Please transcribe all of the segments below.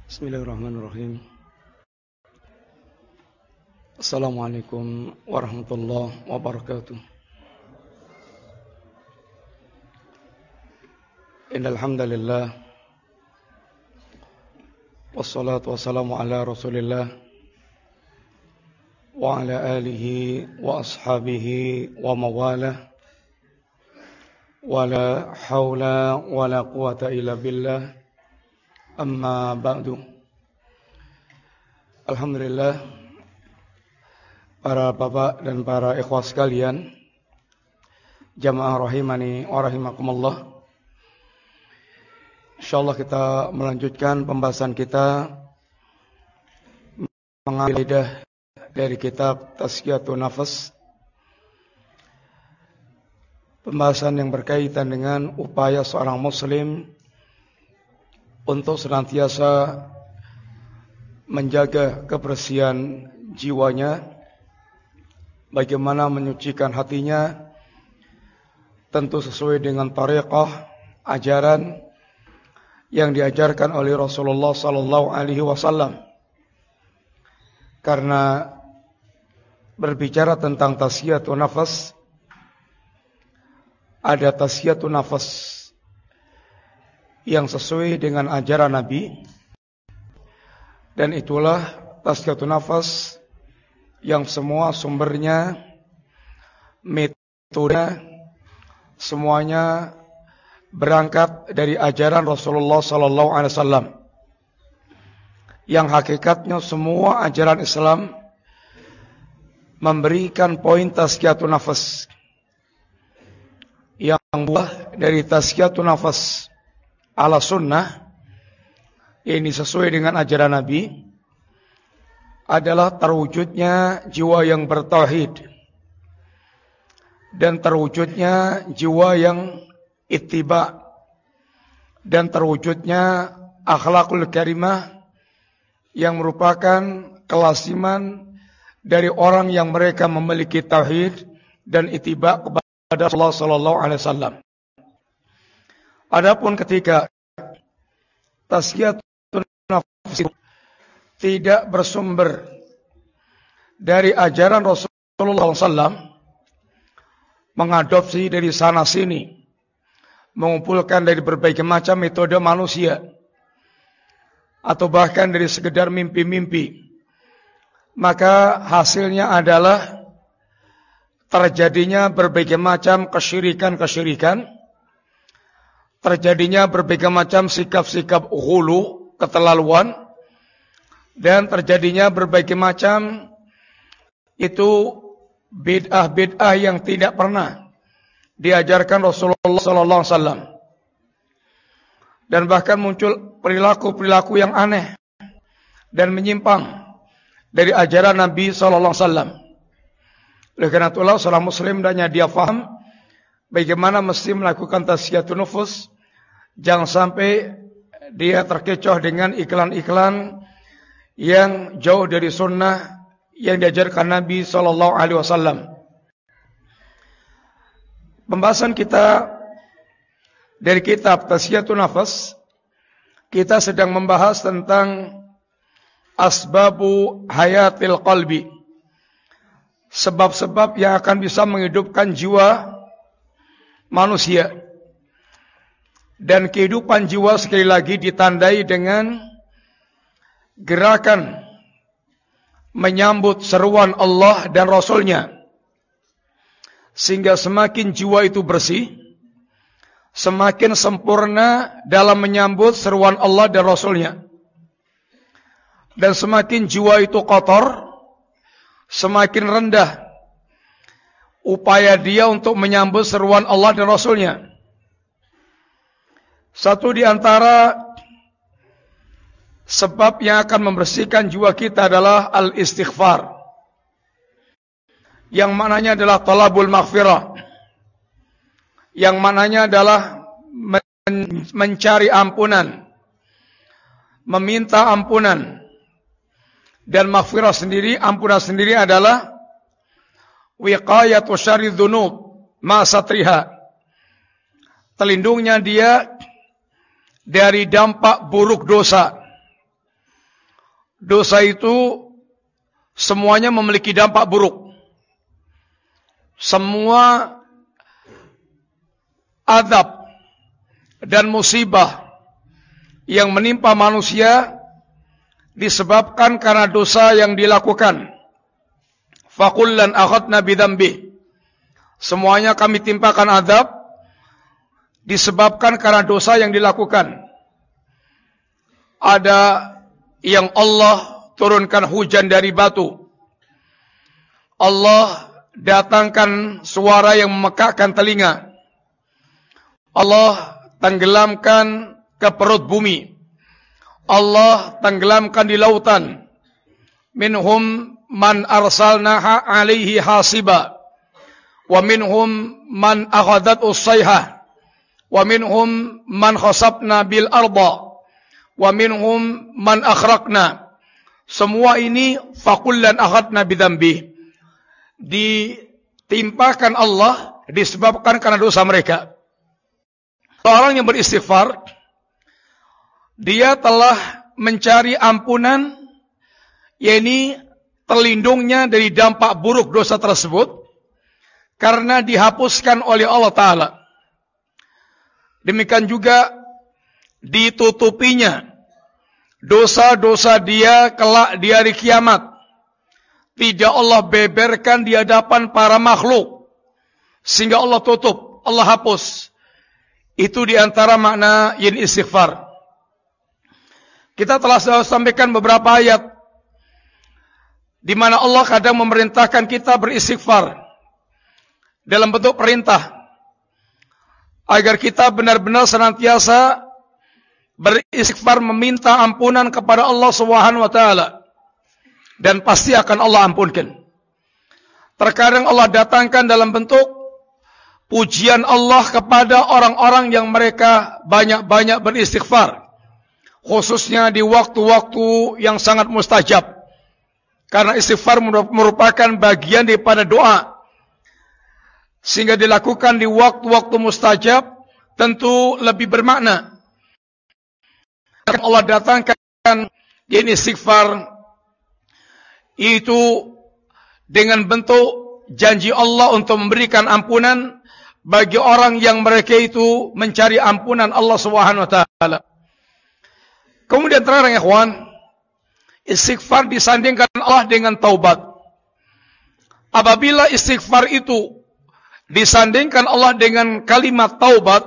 Bismillahirrahmanirrahim. Assalamualaikum warahmatullahi wabarakatuh. Innal hamdalillah wassalatu wassalamu ala Rasulillah wa ala alihi wa ashabihi wa mawalah. Wala haula wala quwata illa billah. Amma ba'du. Alhamdulillah, para bapak dan para ikhwah sekalian, jamaah rahimani wa rahimakumullah. Insyaallah kita melanjutkan pembahasan kita mengambil hidayah dari kitab Tazkiyatun Nafas. Pembahasan yang berkaitan dengan upaya seorang muslim untuk senantiasa menjaga kebersihan jiwanya, bagaimana menyucikan hatinya, tentu sesuai dengan tariqah, ajaran yang diajarkan oleh Rasulullah sallallahu alaihi wasallam. Karena berbicara tentang tazkiyatun nafas, ada tazkiyatun nafas yang sesuai dengan ajaran Nabi, dan itulah tazkiyatun nafas yang semua sumbernya, metodenya, semuanya berangkat dari ajaran Rasulullah sallallahu alaihi wasallam. Yang hakikatnya semua ajaran Islam memberikan poin tazkiyatun nafas. Yang buah dari tazkiyatun nafas ala sunnah, ini sesuai dengan ajaran Nabi, adalah terwujudnya jiwa yang bertauhid dan terwujudnya jiwa yang ittiba dan terwujudnya akhlakul karimah yang merupakan kelasiman dari orang yang mereka memiliki tauhid dan ittiba kepada Allah sallallahu alaihi wasallam. Adapun ketika tazkiyatun nafas tidak bersumber dari ajaran Rasulullah SAW, mengadopsi dari sana sini, mengumpulkan dari berbagai macam metode manusia, atau bahkan dari sekedar mimpi-mimpi, maka hasilnya adalah terjadinya berbagai macam kesyirikan-kesyirikan, terjadinya berbagai macam sikap-sikap ghulu, keterlaluan, dan terjadinya berbagai macam itu bid'ah-bid'ah yang tidak pernah diajarkan Rasulullah sallallahu alaihi wasallam. Dan bahkan muncul perilaku-perilaku yang aneh dan menyimpang dari ajaran Nabi sallallahu alaihi wasallam. Oleh karena itulah seorang muslim hendaknya dia faham bagaimana mesti melakukan tazkiyatun nufus. Jangan sampai dia terkecoh dengan iklan-iklan yang jauh dari sunnah yang diajarkan Nabi sallallahu alaihi wasallam. Pembahasan kita dari kitab Tazkiyatun Nafas, kita sedang membahas tentang asbabu hayatil qalbi, sebab-sebab yang akan bisa menghidupkan jiwa manusia. Dan kehidupan jiwa sekali lagi ditandai dengan gerakan menyambut seruan Allah dan Rasulnya, sehingga semakin jiwa itu bersih, semakin sempurna dalam menyambut seruan Allah dan Rasulnya. Dan semakin jiwa itu kotor, semakin rendah upaya dia untuk menyambut seruan Allah dan Rasulnya. Satu di antara sebab yang akan membersihkan jiwa kita adalah al-istighfar, yang maknanya adalah talabul maghfirah, yang maknanya adalah mencari ampunan, meminta ampunan. Dan maghfirah sendiri, ampunan sendiri adalah wiqayatu syarri dzunub ma satriha, terlindungnya dia dari dampak buruk dosa dosa itu semuanya memiliki dampak buruk. Semua azab dan musibah yang menimpa manusia disebabkan karena dosa yang dilakukan. Fakullan akhadna bidzambih. Semuanya kami timpakan azab disebabkan karena dosa yang dilakukan. Ada yang Allah turunkan hujan dari batu. Allah datangkan suara yang memekakkan telinga. Allah tenggelamkan ke perut bumi. Allah tenggelamkan di lautan. Minhum man arsalnaha alaihi hasiba. Wa minhum man akhadat usayhah. Wa minhum man khasabna bil arda. Wa minhum man akhraqna. Semua ini fakullan akhadna bidzambih. Ditimpakan Allah disebabkan karena dosa mereka. Orang yang beristighfar, dia telah mencari ampunan, yakni terlindungnya dari dampak buruk dosa tersebut karena dihapuskan oleh Allah Ta'ala. Demikian juga ditutupinya dosa-dosa dia kelak di hari kiamat. Tidak Allah beberkan di hadapan para makhluk, sehingga Allah tutup, Allah hapus. Itu diantara makna yang istighfar. Kita telah sampaikan beberapa ayat di mana Allah kadang memerintahkan kita beristighfar dalam bentuk perintah, agar kita benar-benar senantiasa beristighfar meminta ampunan kepada Allah Subhanahu wa taala, dan pasti akan Allah ampunkan. Terkadang Allah datangkan dalam bentuk pujian Allah kepada orang-orang yang mereka banyak-banyak beristighfar, khususnya di waktu-waktu yang sangat mustajab. Karena istighfar merupakan bagian daripada doa, sehingga dilakukan di waktu-waktu mustajab tentu lebih bermakna. Allah datangkan ini istighfar itu dengan bentuk janji Allah untuk memberikan ampunan bagi orang yang mereka itu mencari ampunan Allah Subhanahu wa taala. Kemudian terakhir, ikhwan, istighfar disandingkan Allah dengan taubat. Apabila istighfar itu disandingkan Allah dengan kalimat taubat,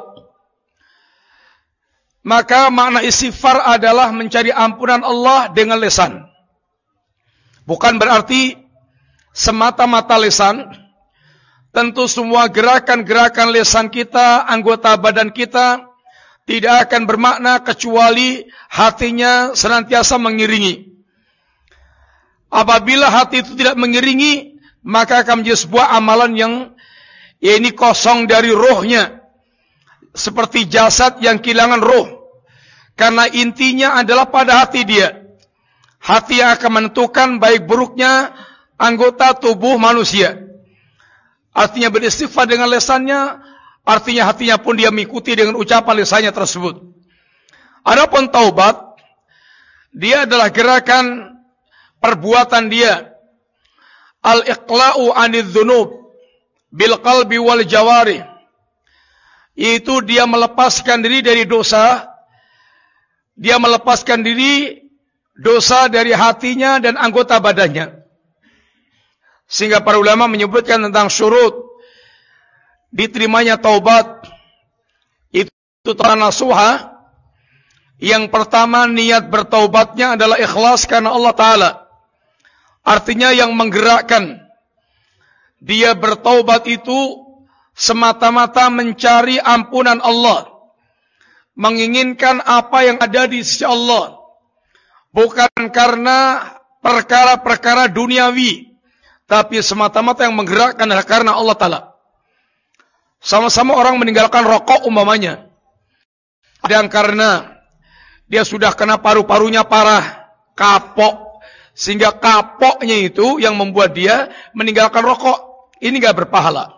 maka makna istighfar adalah mencari ampunan Allah dengan lisan. Bukan berarti semata-mata lisan. Tentu semua gerakan-gerakan lisan kita, anggota badan kita tidak akan bermakna kecuali hatinya senantiasa mengiringi. Apabila hati itu tidak mengiringi, maka akan menjadi sebuah amalan yang ini kosong dari rohnya, seperti jasad yang kehilangan roh. Karena intinya adalah pada hati dia. Hati yang akan menentukan baik buruknya anggota tubuh manusia. Artinya beristighfar dengan lisannya, artinya hatinya pun dia mengikuti dengan ucapan lisannya tersebut. Adapun taubat, dia adalah gerakan perbuatan dia. Al-iqla'u 'anidz dzunub bil qalbi wal jawarih. Yaitu dia melepaskan diri dari dosa. Dia melepaskan diri dosa dari hatinya dan anggota badannya. Sehingga para ulama menyebutkan tentang syurut diterimanya taubat. Itu nasuha. Yang pertama, niat bertaubatnya adalah ikhlas karena Allah Ta'ala. Artinya yang menggerakkan dia bertaubat itu semata-mata mencari ampunan Allah, menginginkan apa yang ada di sisi Allah, bukan karena perkara-perkara duniawi, tapi semata-mata yang menggerakkan adalah karena Allah Ta'ala. Sama-sama orang meninggalkan rokok umpamanya, dan karena dia sudah kena paru-parunya parah, kapok, sehingga kapoknya itu yang membuat dia meninggalkan rokok. Ini gak berpahala.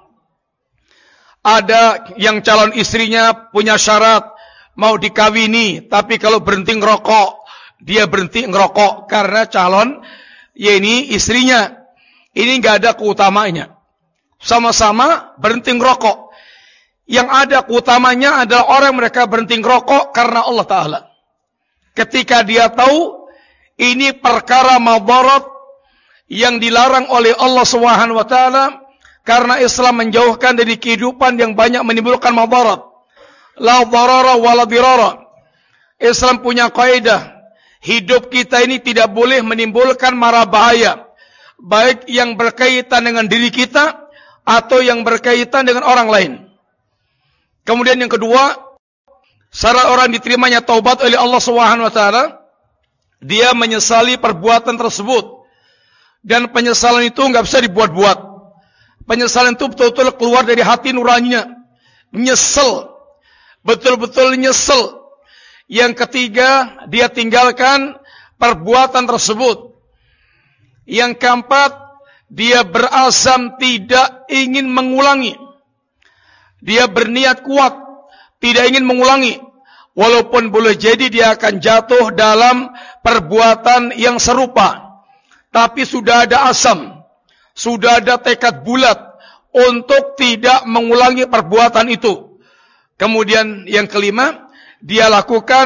Ada yang calon istrinya punya syarat mau dikawini, tapi kalau berhenti ngerokok dia berhenti ngerokok karena calon ini istrinya ini nggak ada keutamanya. Sama-sama berhenti ngerokok. Yang ada keutamanya adalah orang mereka berhenti ngerokok karena Allah Ta'ala. Ketika dia tahu ini perkara madarat yang dilarang oleh Allah Subhanahu wa taala, karena Islam menjauhkan dari kehidupan yang banyak menimbulkan madarat. La dharara wa la dirara. Islam punya kaidah, hidup kita ini tidak boleh menimbulkan mara bahaya, baik yang berkaitan dengan diri kita atau yang berkaitan dengan orang lain. Kemudian yang kedua, syarat orang diterimanya taubat oleh Allah Subhanahu wa taala, dia menyesali perbuatan tersebut. Dan penyesalan itu enggak bisa dibuat-buat. Penyesalan itu betul-betul keluar dari hati nuraninya. Nyesel. Betul-betul nyesel. Yang ketiga, dia tinggalkan perbuatan tersebut. Yang keempat, dia berazam tidak ingin mengulangi. Dia berniat kuat, tidak ingin mengulangi. Walaupun boleh jadi dia akan jatuh dalam perbuatan yang serupa. Tapi sudah ada azam, sudah ada tekad bulat untuk tidak mengulangi perbuatan itu. Kemudian yang kelima, dia lakukan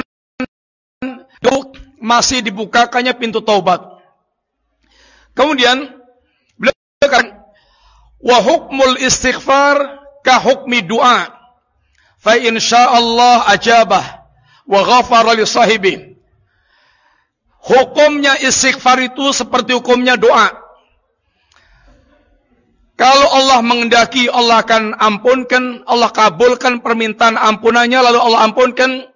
masih dibukakannya pintu taubat. Kemudian beliau katakan, wa hukmul istighfar ka hukmi du'a, fa insyaallah ajabah wa ghafara li sahibi. Hukumnya istighfar itu seperti hukumnya doa. Kalau Allah menghendaki, Allah akan ampunkan, Allah kabulkan permintaan ampunannya, lalu Allah ampunkan.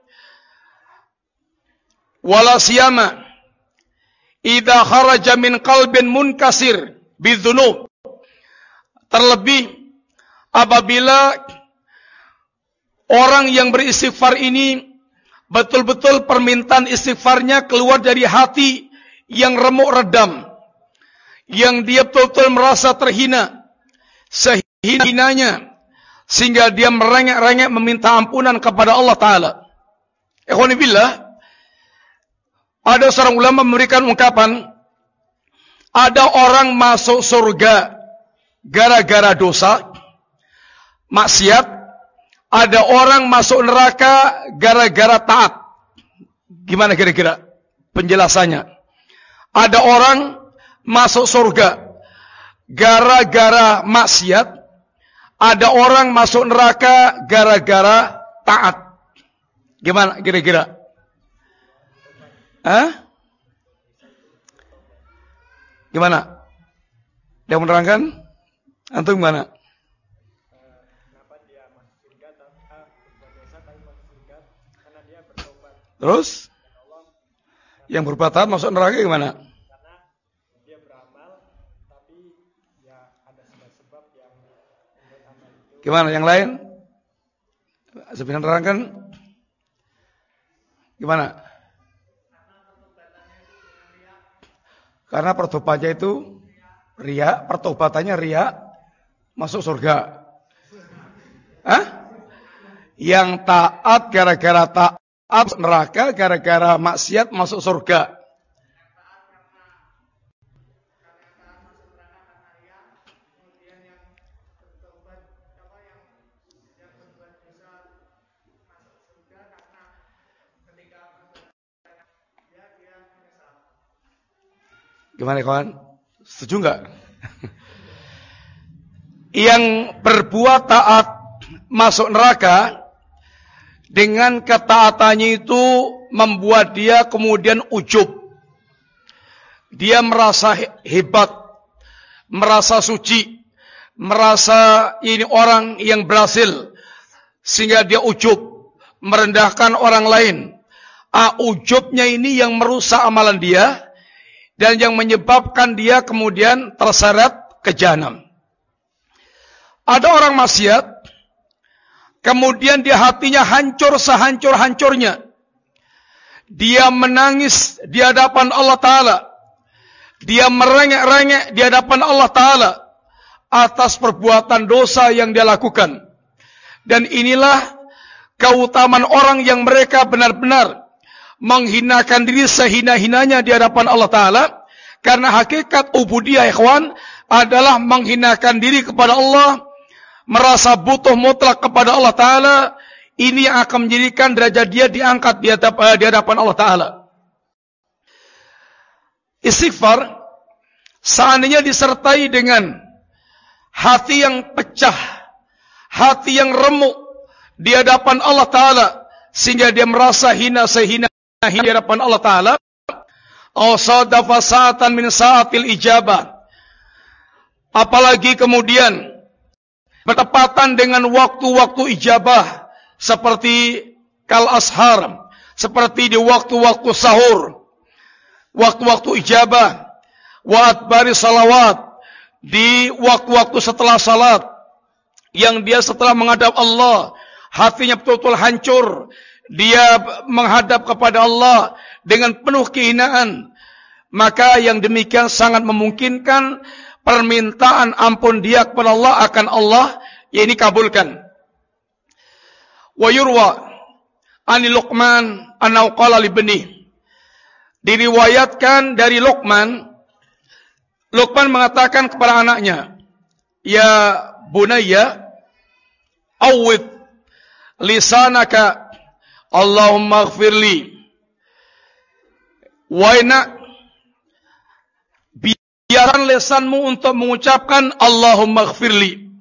Wala siyama idza kharaja min qalbin munkasir bidzunub. Terlebih apabila orang yang beristighfar ini betul-betul permintaan istighfarnya keluar dari hati yang remuk redam, yang dia betul-betul merasa terhina, sehinanya, sehingga dia merengek-rengek meminta ampunan kepada Allah Ta'ala. Ikhwani billah, ada seorang ulama memberikan ungkapan, ada orang masuk surga gara-gara dosa, maksiat. Ada orang masuk neraka gara-gara taat. Gimana kira-kira penjelasannya? Ada orang masuk surga gara-gara maksiat. Ada orang masuk neraka gara-gara taat. Gimana kira-kira? Gimana? Dia menerangkan? Antum gimana? Terus yang berbuat taat masuk neraka gimana? Karena dia beramal, tapi ya ada sebab-sebab yang membuat amal itu. Gimana yang lain? Sebenarnya nerangkan? Gimana? Karena pertobatannya itu riya, pertobatannya riya, masuk surga. Yang taat gara-gara taat neraka, gara-gara maksiat masuk surga. Gimana kawan? Setuju enggak? Yang berbuat taat masuk neraka, dengan ketaatannya itu membuat dia kemudian ujub. Dia merasa hebat, merasa suci, merasa ini orang yang berhasil, sehingga dia ujub, merendahkan orang lain. Ujubnya ini yang merusak amalan dia, dan yang menyebabkan dia kemudian terseret ke jahanam. Ada orang maksiat, kemudian dia hatinya hancur sehancur-hancurnya. Dia menangis di hadapan Allah Ta'ala. Dia merengek-rengek di hadapan Allah Ta'ala atas perbuatan dosa yang dia lakukan. Dan inilah keutamaan orang yang mereka benar-benar menghinakan diri sehina-hinanya di hadapan Allah Ta'ala. Karena hakikat ubudiyah ikhwan adalah menghinakan diri kepada Allah, merasa butuh mutlak kepada Allah Ta'ala. Ini yang akan menjadikan derajat dia diangkat di hadapan Allah Ta'ala. Istighfar seandainya disertai dengan hati yang pecah, hati yang remuk di hadapan Allah Ta'ala, sehingga dia merasa hina sehina-hina di hadapan Allah Ta'ala, sadafa sa'atan min sa'atil ijabah, apalagi kemudian bertepatan dengan waktu-waktu ijabah, seperti kal ashar, seperti di waktu-waktu sahur, waktu-waktu ijabah, wa adbari salawat, di waktu-waktu setelah salat, yang dia setelah menghadap Allah, hatinya betul-betul hancur, dia menghadap kepada Allah dengan penuh kehinaan, maka yang demikian sangat memungkinkan permintaan ampun dia kepada Allah akan Allah, ya ini kabulkan. Wa yurwa ani Luqman annahu qala li bani, diriwayatkan dari Luqman mengatakan kepada anaknya, ya bunayya awwid lisanaka Allahumma ighfirli, wahai biarkan lisanmu untuk mengucapkan Allahumma ighfirli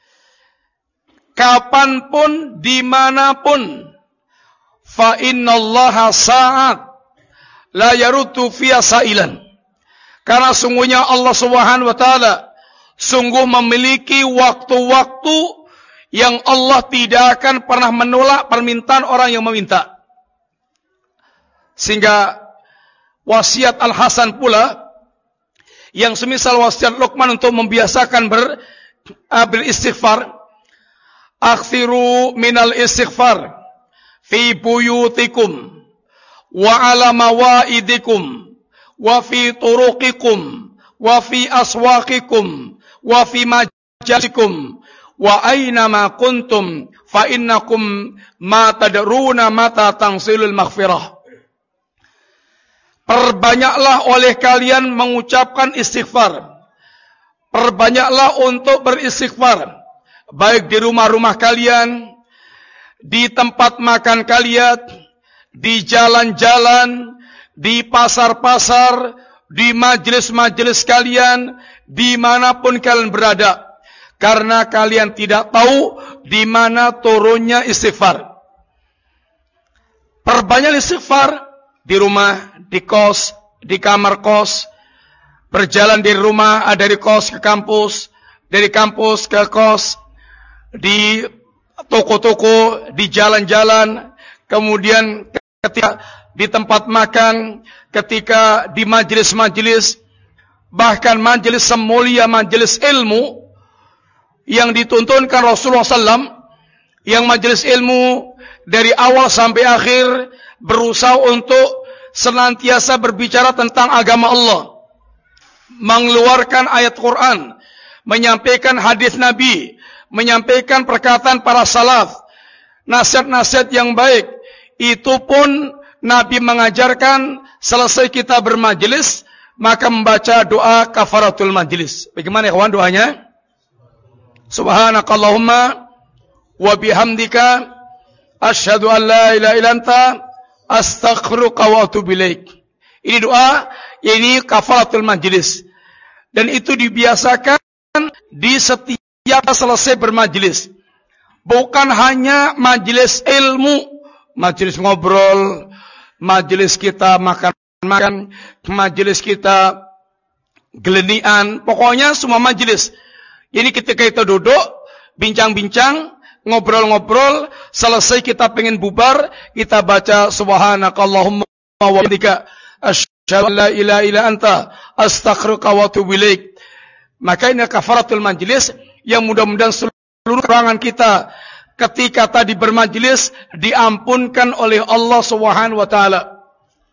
kapanpun, dimanapun. Fa innallaha sa'at la yaruddu fiha sa'ilan, karena sungguhnya Allah Subhanahu wa Ta'ala sungguh memiliki waktu-waktu yang Allah tidak akan pernah menolak permintaan orang yang meminta. Sehingga wasiat Al-Hasan pula, yang semisal wasiat Luqman untuk membiasakan beristighfar, akthiru minal istighfar fi buyutikum wa ala mawaidikum wa fi turuqikum wa fi aswaqikum wa fi majalikum wa aina ma kuntum fa innakum ma tadruna mata tangsilul maghfirah. Perbanyaklah oleh kalian mengucapkan istighfar, perbanyaklah untuk beristighfar, baik di rumah-rumah kalian, di tempat makan kalian, di jalan-jalan, di pasar-pasar, di majelis-majelis kalian, dimanapun kalian berada, karena kalian tidak tahu di mana turunnya istighfar. Perbanyak istighfar di rumah, di kos, di kamar kos, berjalan dari rumah, dari kos ke kampus, dari kampus ke kos, di toko-toko, di jalan-jalan, kemudian ketika di tempat makan, ketika di majelis-majelis, bahkan majelis semulia, majelis ilmu yang dituntunkan Rasulullah SAW, yang majelis ilmu dari awal sampai akhir berusaha untuk senantiasa berbicara tentang agama Allah, mengeluarkan ayat Quran, menyampaikan hadis Nabi, menyampaikan perkataan para salaf, nasihat-nasihat yang baik. Itu pun Nabi mengajarkan selesai kita bermajelis, maka membaca doa kafaratul majlis. Bagaimana kawan doanya? Subhanakallahumma wa bihamdika asyhadu an la ilaha illa anta astaghfiruka wa atubu ilaik. Ini doa, ini kafaratul majlis. Dan itu dibiasakan di setiap selesai bermajelis. Bukan hanya majelis ilmu, majelis ngobrol, majelis kita makan-makan, majelis kita gelenian, pokoknya semua majelis. Ini ketika kita duduk, bincang-bincang, ngobrol-ngobrol, selesai kita pengen bubar, kita baca subhanakallahumma wa bihamdika asyhadu an la ilaha illa anta astaghfiruka wa atubu ilaik. Maka ini kafaratul majlis yang mudah-mudahan seluruh kekurangan kita ketika tadi bermajlis diampunkan oleh Allah Subhanahu wa taala.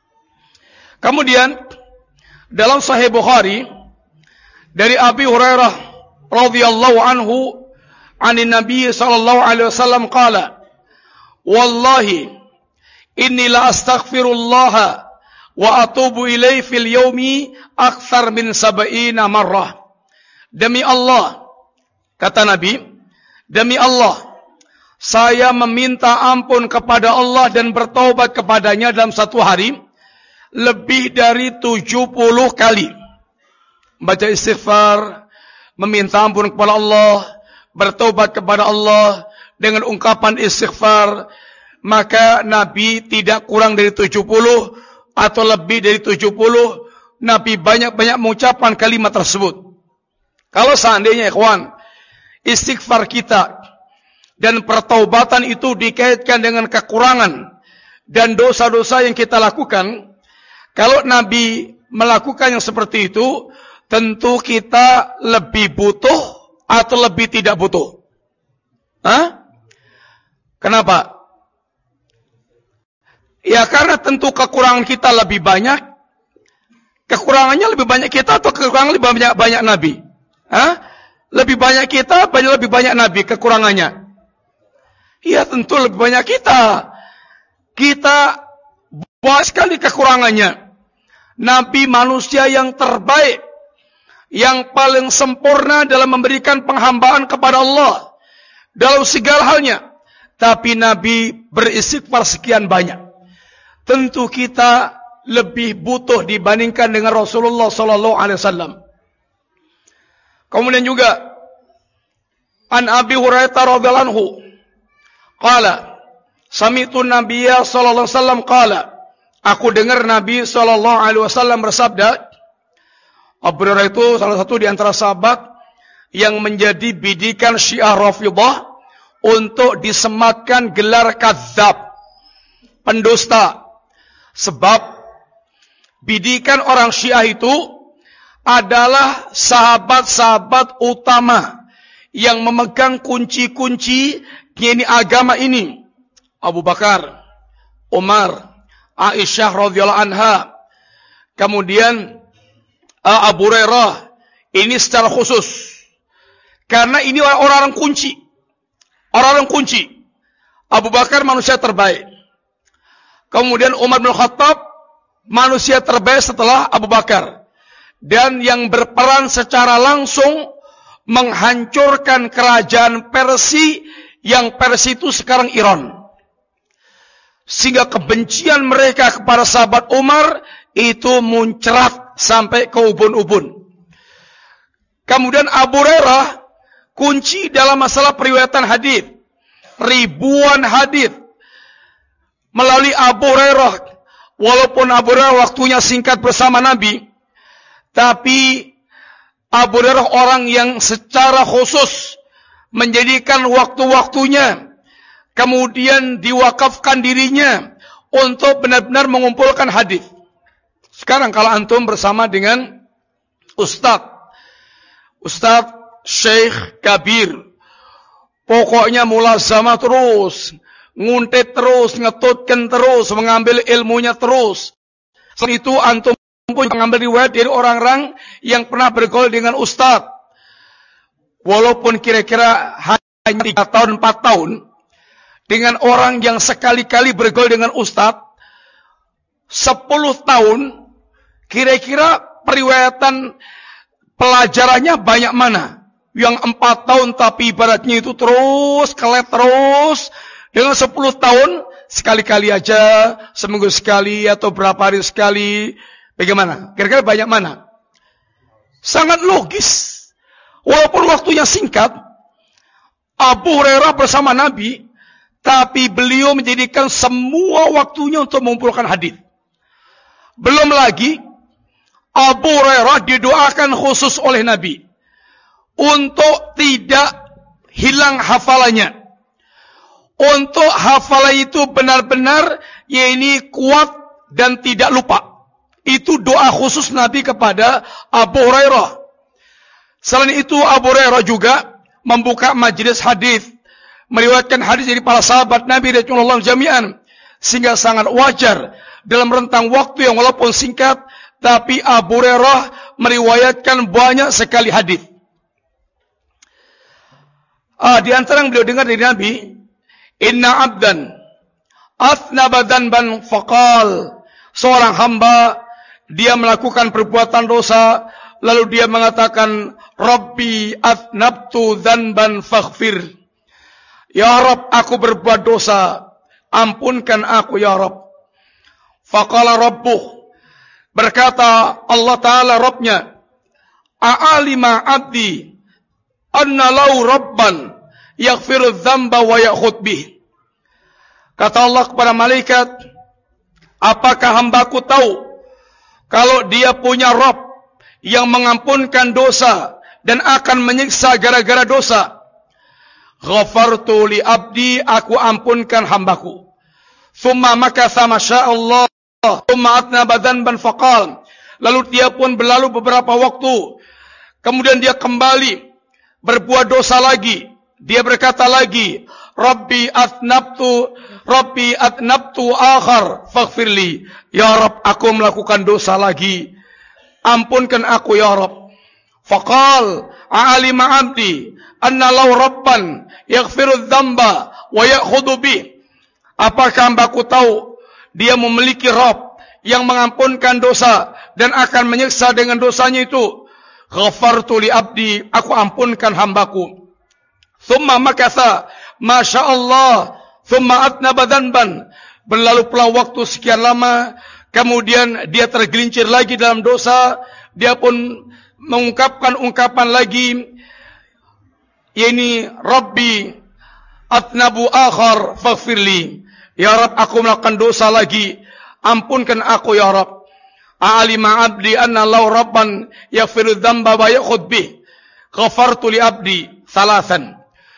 Kemudian dalam Sahih Bukhari dari Abi Hurairah radhiyallahu anhu anin Nabi sallallahu alaihi wasallam qala, wallahi inni la astaghfirullah wa atubu ilaihi fil yaumi akthar min 70 marrah. Demi Allah, kata Nabi, demi Allah, saya meminta ampun kepada Allah dan bertaubat kepadanya dalam satu hari lebih dari 70 kali. Baca istighfar, meminta ampun kepada Allah, bertaubat kepada Allah dengan ungkapan istighfar, maka Nabi tidak kurang dari 70 atau lebih dari 70. Nabi banyak-banyak mengucapkan kalimat tersebut. Kalau seandainya ikhwan, istighfar kita dan pertaubatan itu dikaitkan dengan kekurangan dan dosa-dosa yang kita lakukan, kalau Nabi melakukan yang seperti itu, tentu kita lebih butuh atau lebih tidak butuh. Kenapa? Ya karena tentu kekurangan kita lebih banyak. Kekurangannya lebih banyak kita atau kekurangan lebih banyak Nabi? Lebih banyak kita, lebih banyak Nabi kekurangannya. Ya tentu lebih banyak kita. Kita banyak sekali kekurangannya. Nabi manusia yang terbaik, yang paling sempurna dalam memberikan penghambaan kepada Allah dalam segala halnya. Tapi Nabi beristighfar sekian banyak. Tentu kita lebih butuh dibandingkan dengan Rasulullah sallallahu alaihi wasallam. Kemudian juga an Abi Hurairah radhiyallahu anhu qala sami'tu Nabiyya sallallahu alaihi wasallam qala, aku dengar Nabi sallallahu alaihi wasallam bersabda. Abu Hurairah itu salah satu di antara sahabat yang menjadi bidikan Syiah Rafidhah untuk disematkan gelar kadzab, pendusta. Sebab bidikan orang Syiah itu adalah sahabat-sahabat utama yang memegang kunci-kunci ini agama ini. Abu Bakar, Umar, Aisyah radhiyallahu anha, kemudian Abu Hurairah, ini secara khusus. Karena ini orang-orang kunci. Orang-orang kunci. Abu Bakar manusia terbaik. Kemudian Umar bin Khattab manusia terbaik setelah Abu Bakar. Dan yang berperan secara langsung menghancurkan kerajaan Persia, yang Persia itu sekarang Iran. Sehingga kebencian mereka kepada sahabat Umar itu muncrat sampai ke ubun-ubun. Kemudian Abu Hurairah kunci dalam masalah periwayatan hadis. Ribuan hadis melalui Abu Hurairah. Walaupun Abu Hurairah waktunya singkat bersama Nabi, tapi Abu Hurairah orang yang secara khusus menjadikan waktu-waktunya, kemudian diwakafkan dirinya untuk benar-benar mengumpulkan hadis. Sekarang kalau antum bersama dengan Ustadz Syekh Kabir, pokoknya mulazamah terus, nguntit terus, ngetutkan terus, mengambil ilmunya terus. Setelah itu antum pun mengambil riwayat dari orang-orang yang pernah bergaul dengan Ustadz. Walaupun kira-kira hanya 3 tahun, 4 tahun, dengan orang yang sekali-kali bergaul dengan Ustadz, 10 tahun, kira-kira periwayatan pelajarannya banyak mana? Yang 4 tahun tapi ibaratnya itu terus, kelet terus, dengan 10 tahun, sekali-kali aja, seminggu sekali atau berapa hari sekali. Bagaimana? Kira-kira banyak mana? Sangat logis. Walaupun waktunya singkat, Abu Hurairah bersama Nabi, tapi beliau menjadikan semua waktunya untuk mengumpulkan hadis. Belum lagi, Abu Hurairah didoakan khusus oleh Nabi untuk tidak hilang hafalannya. Untuk hafalan itu benar-benar kuat dan tidak lupa. Itu doa khusus Nabi kepada Abu Hurairah. Selain itu Abu Hurairah juga membuka majelis hadis, meriwayatkan hadis dari para sahabat Nabi radhiyallahu jami'an, sehingga sangat wajar dalam rentang waktu yang walaupun singkat, tapi Abu Hurairah meriwayatkan banyak sekali hadis. Di antara yang beliau dengar dari Nabi, inna abdan athnaba dzanban faqal. Seorang hamba dia melakukan perbuatan dosa lalu dia mengatakan, Rabbi athnabtu dzanban faghfir. Ya Rabb, aku berbuat dosa, ampunkan aku ya Rabb. Faqala rabbuh, berkata Allah Ta'ala Rabbnya, a'alima abdi anna lau rabban yaghfiru dzamba wa ya'khud bih. Kata Allah kepada malaikat, apakah hambaku tahu kalau dia punya Rabb yang mengampunkan dosa dan akan menyiksa gara-gara dosa? Ghafartu li abdi, aku ampunkan hambaku. Thumma makatha masyaallah, thumma atnaba dzanban faqal. Lalu dia pun berlalu beberapa waktu, kemudian dia kembali berbuat dosa lagi. Dia berkata lagi, Rabbi atnabtu akhar faghfirli. Ya Rabb, aku melakukan dosa lagi, ampunkan aku ya Rabb. Faqal a'alima abdi anna law rabban yaghfiru dzamba wa ya'khudhu bih. Apakah hambaku tahu dia memiliki Rabb yang mengampunkan dosa dan akan menyiksa dengan dosanya itu? Ghafartu li abdi, aku ampunkan hambaku. Thumma makatha masyaallah, thumma atnaba dzanban. Berlalu pula waktu sekian lama, kemudian dia tergelincir lagi dalam dosa. Dia pun mengungkapkan ungkapan lagi, yakni Rabbi atnabu akhar faghfirli. Ya Rabb, aku melakukan dosa lagi, ampunkan aku ya Rabb. A'alima abdi anna law rabban yaghfiru dzamba wa ya'khudh bih. Ghafartu li abdi salasan.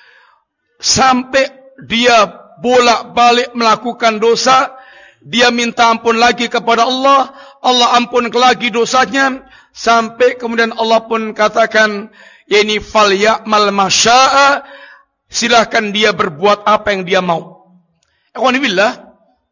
Sampai dia bolak-balik melakukan dosa, dia minta ampun lagi kepada Allah, Allah ampun lagi dosanya, sampai kemudian Allah pun katakan, yakni fal ya'mal masya'a, silahkan dia berbuat apa yang dia mau. Alhamdulillah.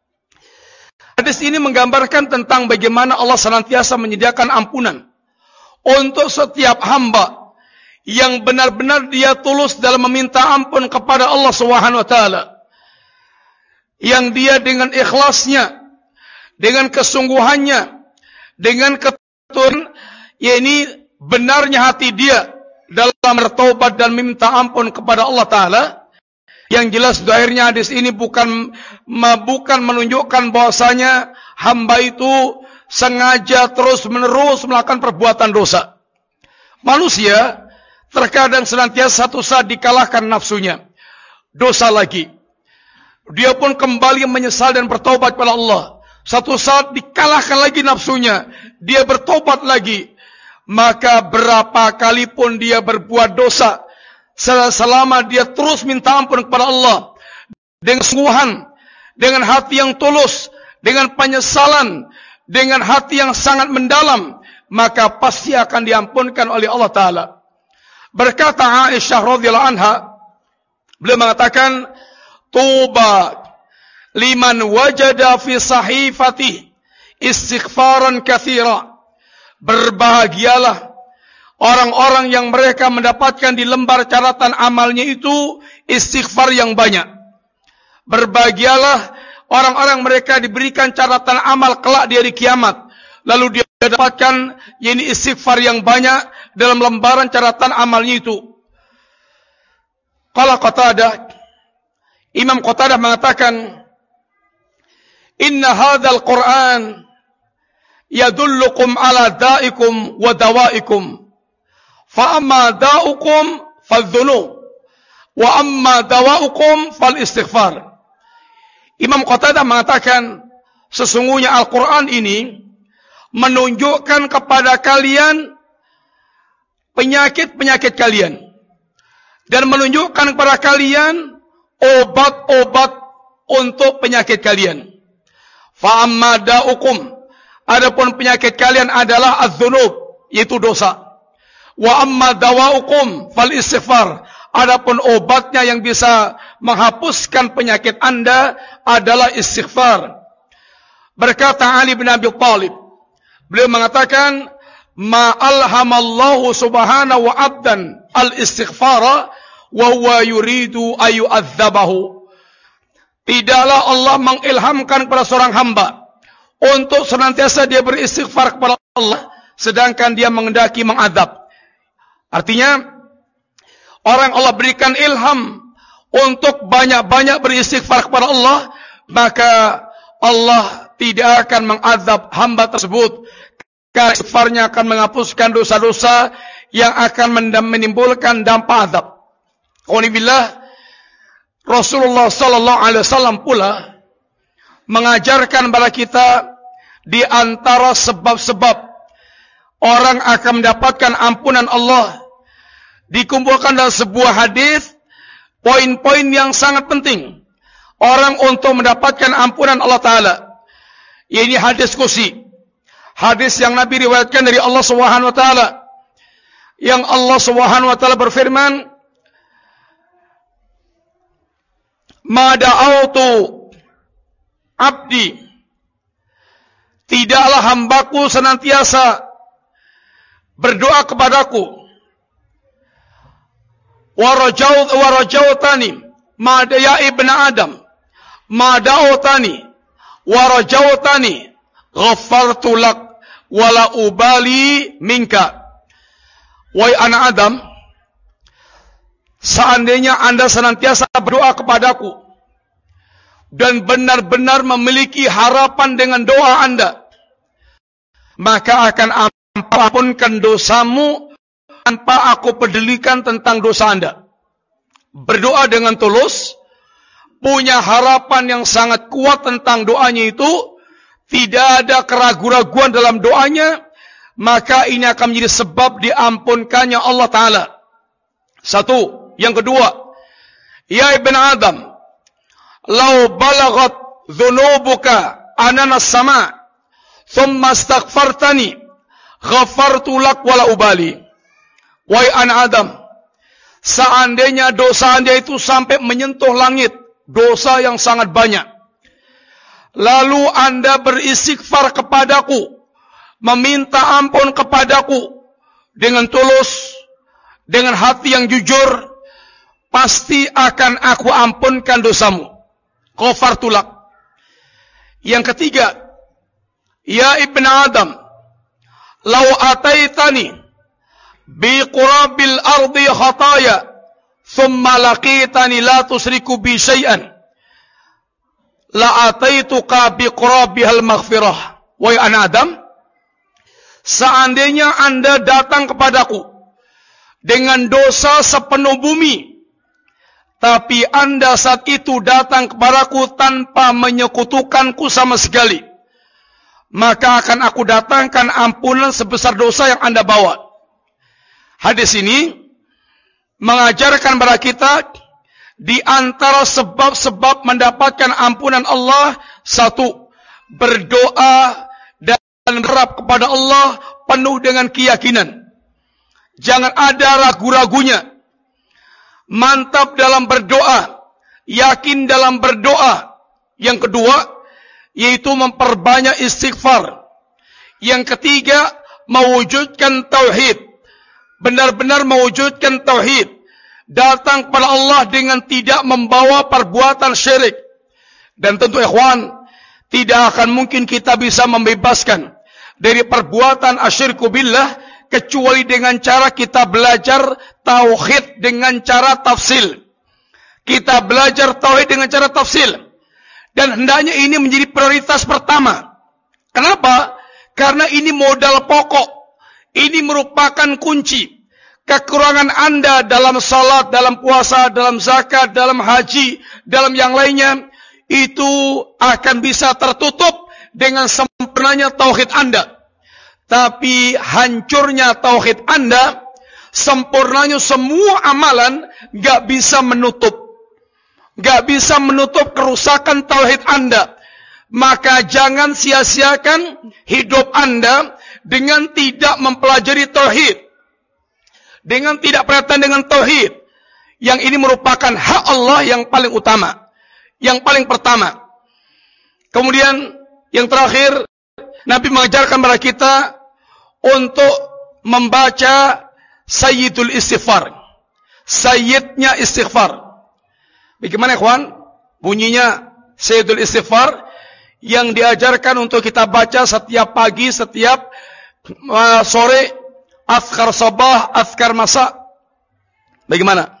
Hadis ini menggambarkan tentang bagaimana Allah senantiasa menyediakan ampunan untuk setiap hamba yang benar-benar dia tulus dalam meminta ampun kepada Allah Subhanahu wa taala. Yang dia dengan ikhlasnya, dengan kesungguhannya, dengan keturunan, yakni benarnya hati dia dalam bertaubat dan meminta ampun kepada Allah taala. Yang jelas zahirnya hadis ini bukan menunjukkan bahwasanya hamba itu sengaja terus-menerus melakukan perbuatan dosa. Manusia terkadang senantiasa satu saat dikalahkan nafsunya, dosa lagi. Dia pun kembali menyesal dan bertobat kepada Allah. Satu saat dikalahkan lagi nafsunya, dia bertobat lagi. Maka berapa kali pun dia berbuat dosa, selama dia terus minta ampun kepada Allah dengan sungguhan, dengan hati yang tulus, dengan penyesalan, dengan hati yang sangat mendalam, maka pasti akan diampunkan oleh Allah Ta'ala. Berkata Aisyah radhiyallahu anha, beliau mengatakan, Tuba liman wajada fi sahifati istighfaran katsira. Berbahagialah orang-orang yang mereka mendapatkan di lembar catatan amalnya itu istighfar yang banyak. Berbahagialah orang-orang mereka diberikan catatan amal kelak di hari kiamat, lalu dia dapatkan yakni istighfar yang banyak dalam lembaran catatan amalnya itu. Qala Qatadah, Imam Qatadah mengatakan, Inna hadzal Qur'an yadullukum ala da'ikum wa dawa'ikum. Fa amma da'ukum fadh-dhunub wa amma dawa'ukum fal istighfar. Imam Qatadah mengatakan, sesungguhnya Al-Quran ini menunjukkan kepada kalian penyakit-penyakit kalian dan menunjukkan kepada kalian obat-obat untuk penyakit kalian. Fa amma da'ukum, adapun penyakit kalian adalah adz-dzunub, yaitu dosa. Wa amma dawa'ukum fal istighfar, adapun obatnya yang bisa menghapuskan penyakit Anda adalah istighfar. Berkata Ali bin Abi Thalib, beliau mengatakan, ma alhamallahu subhanahu wa abdan al istighfara wa huwa yuridu ayu adzabahu. tidaklah Allah mengilhamkan kepada seorang hamba untuk senantiasa dia beristighfar kepada Allah, sedangkan dia mengendaki mengadab. Artinya, orang Allah berikan ilham untuk banyak-banyak beristighfar kepada Allah, maka Allah tidak akan mengadab hamba tersebut, karena istighfarnya akan menghapuskan dosa-dosa yang akan menimbulkan dampak azab. Qanibillah, Rasulullah sallallahu alaihi wasallam pula mengajarkan kepada kita di antara sebab-sebab orang akan mendapatkan ampunan Allah, dikumpulkan dalam sebuah hadis poin-poin yang sangat penting orang untuk mendapatkan ampunan Allah Ta'ala. Ini hadis qudsi, hadis yang Nabi riwayatkan dari Allah Subhanahu Wa Ta'ala, yang Allah Subhanahu Wa Ta'ala berfirman, ma da'autu abdi, tidaklah hambaku senantiasa berdoa kepadaku, warajautani, ma ya ibn Adam, ma da'autani warajautani ghafartu lak wala ubali minka. Wahai anak Adam, seandainya Anda senantiasa berdoa kepadaku dan benar-benar memiliki harapan dengan doa Anda, maka akan ampunkan dosamu tanpa aku pedulikan tentang dosa Anda. Berdoa dengan tulus, punya harapan yang sangat kuat tentang doanya itu, tidak ada keraguan-raguan dalam doanya, maka ini akan menjadi sebab diampunkannya Allah Ta'ala. Satu. Yang kedua, ya ibn Adam, lau balagat dhunubuka ananas sama, thumma astaghfartani, ghafartu lak wala ubali. Wahai anak Adam, seandainya dosa Anda itu sampai menyentuh langit, dosa yang sangat banyak, lalu Anda beristighfar kepadaku, meminta ampun kepadaku dengan tulus, dengan hati yang jujur, pasti akan aku ampunkan dosamu. Ghafartu lak. Yang ketiga, ya ibn Adam, lau ataitani bi qurabil ardi khataya, thumma laqitani la tusriku bi syai'an, la ataituka bi qurabihal maghfirah. Wahai anak Adam, seandainya Anda datang kepadaku dengan dosa sepenuh bumi, tapi Anda saat itu datang kepadaku tanpa menyekutukanku sama sekali, maka akan aku datangkan ampunan sebesar dosa yang Anda bawa. Hadis ini mengajarkan kepada kita di antara sebab-sebab mendapatkan ampunan Allah, satu, berdoa dan berharap kepada Allah penuh dengan keyakinan. Jangan ada ragu-ragunya. Mantap dalam berdoa, yakin dalam berdoa. Yang kedua, yaitu memperbanyak istighfar. Yang ketiga, mewujudkan tauhid. Benar-benar mewujudkan tauhid. Datang kepada Allah dengan tidak membawa perbuatan syirik. Dan tentu ikhwan, tidak akan mungkin kita bisa membebaskan dari perbuatan asyirku billah kecuali dengan cara kita belajar tauhid dengan cara tafsil. Kita belajar tauhid dengan cara tafsil. Dan hendaknya ini menjadi prioritas pertama. Kenapa? Karena ini modal pokok. Ini merupakan kunci. Kekurangan Anda dalam salat, dalam puasa, dalam zakat, dalam haji, dalam yang lainnya, itu akan bisa tertutup dengan sempurnanya tauhid Anda. Tapi hancurnya tauhid Anda, sempurnanya semua amalan, gak bisa menutup. Gak bisa menutup kerusakan tauhid Anda. Maka jangan sia-siakan hidup Anda dengan tidak mempelajari tauhid. Dengan tidak perhatian dengan tauhid. Yang ini merupakan hak Allah yang paling utama. Yang paling pertama. Kemudian yang terakhir, Nabi mengajarkan kepada kita untuk membaca Sayyidul Istighfar. Sayyidnya istighfar. Bagaimana ikhwan? Bunyinya Sayyidul Istighfar yang diajarkan untuk kita baca setiap pagi, setiap sore, azkar sabah, azkar masa. Bagaimana?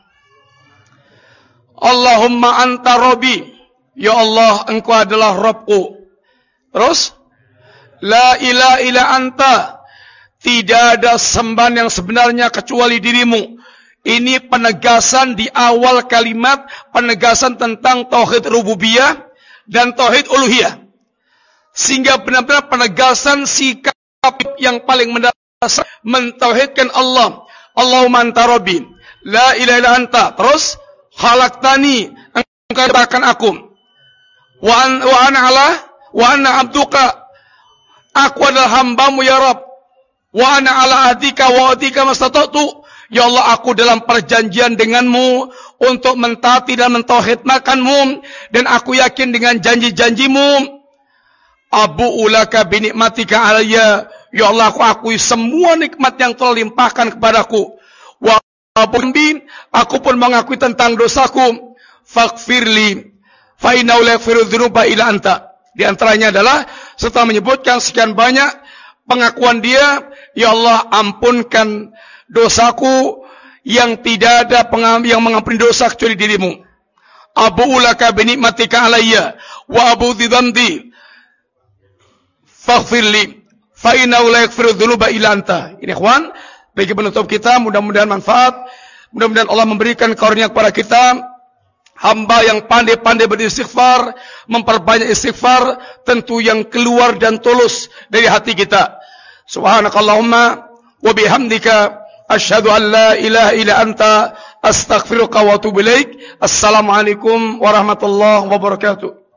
Allahumma anta Rabbi, ya Allah, engkau adalah Rabbku. Terus, la ilaha illa anta, tidak ada sembahan yang sebenarnya kecuali dirimu. Ini penegasan di awal kalimat, penegasan tentang tauhid rububiyah dan tauhid uluhiyah. Sehingga benar-benar penegasan sikap yang paling mendasar mentauhidkan Allah. Allahumma anta Rabbi, la ilaha illa anta. Terus, khalaqtani, engkau ciptakan aku. Wa ana abduka, aku adalah hambamu ya Rabb. Wa ana ala ahdika wa ahdika mastata'tu, ya Allah, aku dalam perjanjian denganmu untuk mentaati dan mentauhidkanmu, dan aku yakin dengan janji-janjimu. Abu'u laka binikmatika alayya, ya Allah, aku akui semua nikmat yang telah limpahkan kepadaku. Wa aku pun mengakui tentang dosaku. Faghfirli fa innahu la yaghfiru dzunuba illa anta. Di antaranya adalah setelah menyebutkan sekian banyak pengakuan dia, ya Allah, ampunkan dosaku yang tidak ada yang mengampuni dosa kecuali dirimu. Abu'u laka binikmatika alayya wa abu dzambi faghfirli fa innahu la yaghfiru dzunuba illa anta. Ini ikhwan, bagi penutup kita, mudah-mudahan manfaat. Mudah-mudahan Allah memberikan karunia kepada kita, hamba yang pandai-pandai beristighfar, memperbanyak istighfar, tentu yang keluar dan tulus dari hati kita. Subhanakallahumma wa bihamdika asyhadu an la ilaha illa anta astaghfiruka wa atubu ilaik. Assalamualaikum warahmatullahi wabarakatuh.